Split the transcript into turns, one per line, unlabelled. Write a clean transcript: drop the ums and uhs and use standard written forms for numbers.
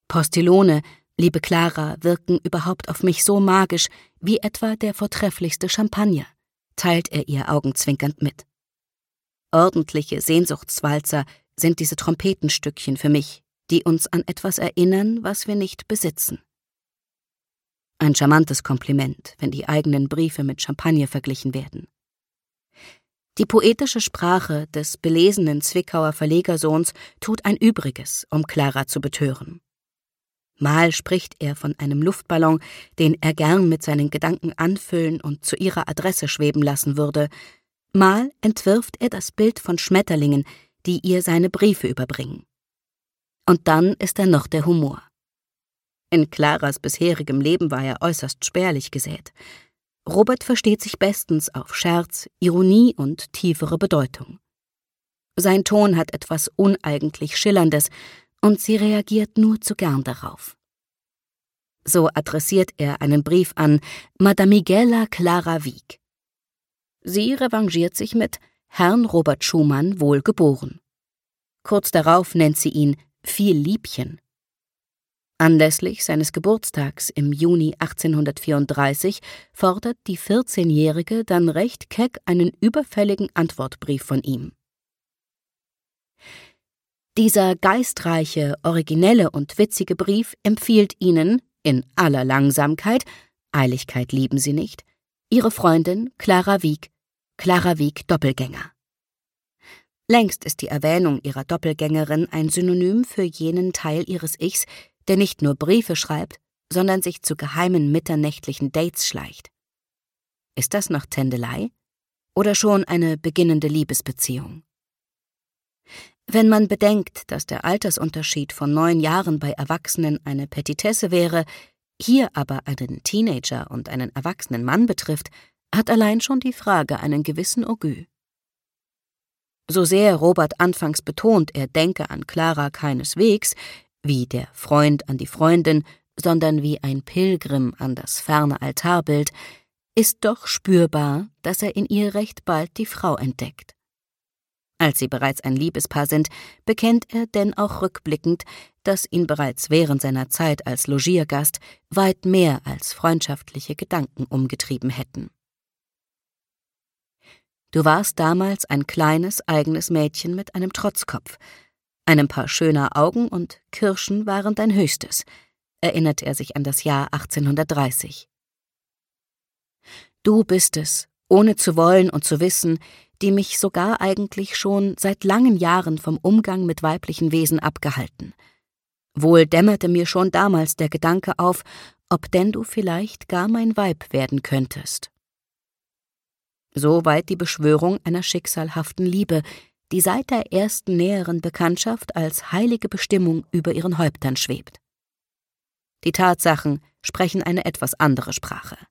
Postillone, liebe Clara, wirken überhaupt auf mich so magisch wie etwa der vortrefflichste Champagner, teilt er ihr augenzwinkernd mit. Ordentliche Sehnsuchtswalzer sind diese Trompetenstückchen für mich, die uns an etwas erinnern, was wir nicht besitzen. Ein charmantes Kompliment, wenn die eigenen Briefe mit Champagner verglichen werden. Die poetische Sprache des belesenen Zwickauer Verlegersohns tut ein Übriges, um Clara zu betören. Mal spricht er von einem Luftballon, den er gern mit seinen Gedanken anfüllen und zu ihrer Adresse schweben lassen würde. Mal entwirft er das Bild von Schmetterlingen, die ihr seine Briefe überbringen. Und dann ist da noch der Humor. In Claras bisherigem Leben war er äußerst spärlich gesät. Robert versteht sich bestens auf Scherz, Ironie und tiefere Bedeutung. Sein Ton hat etwas uneigentlich Schillerndes, und sie reagiert nur zu gern darauf. So adressiert er einen Brief an Madame Miguela Clara Wieck. Sie revanchiert sich mit Herrn Robert Schumann wohlgeboren. Kurz darauf nennt sie ihn viel Liebchen. Anlässlich seines Geburtstags im Juni 1834 fordert die 14-Jährige dann recht keck einen überfälligen Antwortbrief von ihm. Dieser geistreiche, originelle und witzige Brief empfiehlt ihnen, in aller Langsamkeit, Eiligkeit lieben sie nicht, ihre Freundin Clara Wieck Doppelgänger. Längst ist die Erwähnung ihrer Doppelgängerin ein Synonym für jenen Teil ihres Ichs, der nicht nur Briefe schreibt, sondern sich zu geheimen mitternächtlichen Dates schleicht. Ist das noch Tändelei oder schon eine beginnende Liebesbeziehung? Wenn man bedenkt, dass der Altersunterschied von 9 Jahren bei Erwachsenen eine Petitesse wäre, hier aber einen Teenager und einen erwachsenen Mann betrifft, hat allein schon die Frage einen gewissen Augü. So sehr Robert anfangs betont, er denke an Clara keineswegs, wie der Freund an die Freundin, sondern wie ein Pilgrim an das ferne Altarbild, ist doch spürbar, dass er in ihr recht bald die Frau entdeckt. Als sie bereits ein Liebespaar sind, bekennt er denn auch rückblickend, dass ihn bereits während seiner Zeit als Logiergast weit mehr als freundschaftliche Gedanken umgetrieben hätten. Du warst damals ein kleines, eigenes Mädchen mit einem Trotzkopf. Einem Paar schöner Augen und Kirschen waren dein Höchstes, erinnert er sich an das Jahr 1830. Du bist es, ohne zu wollen und zu wissen, die mich sogar eigentlich schon seit langen Jahren vom Umgang mit weiblichen Wesen abgehalten. Wohl dämmerte mir schon damals der Gedanke auf, ob denn du vielleicht gar mein Weib werden könntest. Soweit die Beschwörung einer schicksalhaften Liebe, die seit der ersten näheren Bekanntschaft als heilige Bestimmung über ihren Häuptern schwebt. Die Tatsachen sprechen eine etwas andere Sprache.